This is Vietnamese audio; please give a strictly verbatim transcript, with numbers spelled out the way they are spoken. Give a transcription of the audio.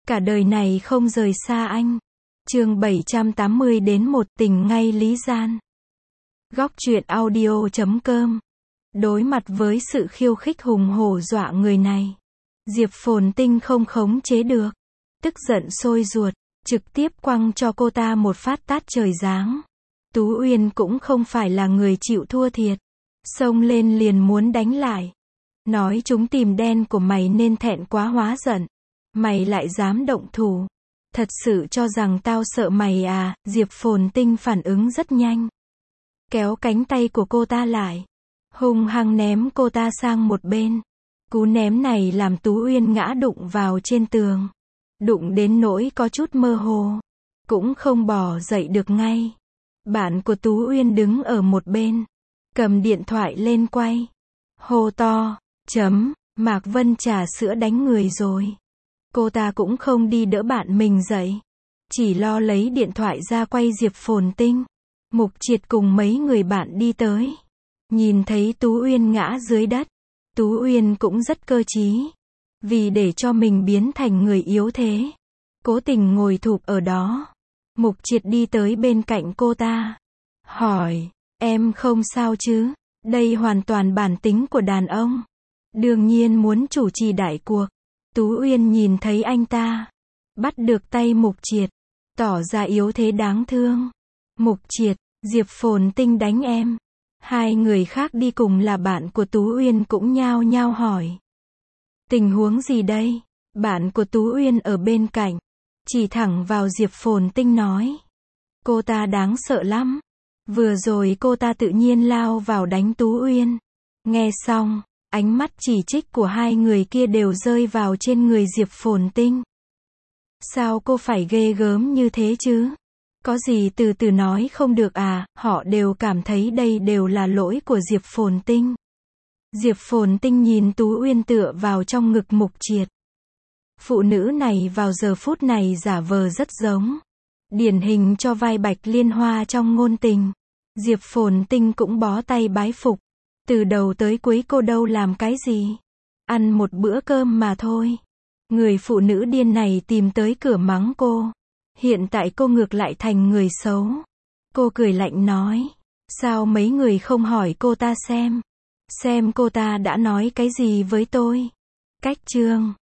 Cả đời này không rời xa anh. Chương bảy trăm tám mươi đến một tình ngay lý gian. Góc truyện audio chấm com. Đối mặt với sự khiêu khích hùng hổ dọa người này, Diệp Phồn Tinh không khống chế được, tức giận sôi ruột, trực tiếp quăng cho cô ta một phát tát trời giáng. Tú Uyên cũng không phải là người chịu thua thiệt, xông lên liền muốn đánh lại. Nói chúng tìm đen của mày nên thẹn quá hóa giận. Mày lại dám động thủ. Thật sự cho rằng tao sợ mày à? Diệp Phồn Tinh phản ứng rất nhanh. Kéo cánh tay của cô ta lại, hung hăng ném cô ta sang một bên. Cú ném này làm Tú Uyên ngã đụng vào trên tường. Đụng đến nỗi có chút mơ hồ. Cũng không bò dậy được ngay. Bạn của Tú Uyên đứng ở một bên, cầm điện thoại lên quay. Hô to, chấm, Mạc Vân trà sữa đánh người rồi. Cô ta cũng không đi đỡ bạn mình dậy, chỉ lo lấy điện thoại ra quay Diệp Phồn Tinh. Mục Triệt cùng mấy người bạn đi tới, nhìn thấy Tú Uyên ngã dưới đất. Tú Uyên cũng rất cơ trí, vì để cho mình biến thành người yếu thế, cố tình ngồi thụp ở đó. Mục Triệt đi tới bên cạnh cô ta, hỏi, em không sao chứ? Đây hoàn toàn bản tính của đàn ông, đương nhiên muốn chủ trì đại cuộc. Tú Uyên nhìn thấy anh ta bắt được tay Mục Triệt, tỏ ra yếu thế đáng thương. Mục Triệt, Diệp Phồn Tinh đánh em. Hai người khác đi cùng là bạn của Tú Uyên cũng nhao nhao hỏi. Tình huống gì đây? Bạn của Tú Uyên ở bên cạnh, chỉ thẳng vào Diệp Phồn Tinh nói. Cô ta đáng sợ lắm. Vừa rồi cô ta tự nhiên lao vào đánh Tú Uyên. Nghe xong, ánh mắt chỉ trích của hai người kia đều rơi vào trên người Diệp Phồn Tinh. Sao cô phải ghê gớm như thế chứ? Có gì từ từ nói không được à? Họ đều cảm thấy đây đều là lỗi của Diệp Phồn Tinh. Diệp Phồn Tinh nhìn Tú Uyên tựa vào trong ngực Mục Triệt. Phụ nữ này vào giờ phút này giả vờ rất giống, điển hình cho vai Bạch Liên Hoa trong ngôn tình. Diệp Phồn Tinh cũng bó tay bái phục. Từ đầu tới cuối cô đâu làm cái gì? Ăn một bữa cơm mà thôi. Người phụ nữ điên này tìm tới cửa mắng cô. Hiện tại cô ngược lại thành người xấu. Cô cười lạnh nói. Sao mấy người không hỏi cô ta xem? Xem cô ta đã nói cái gì với tôi? Cách chương.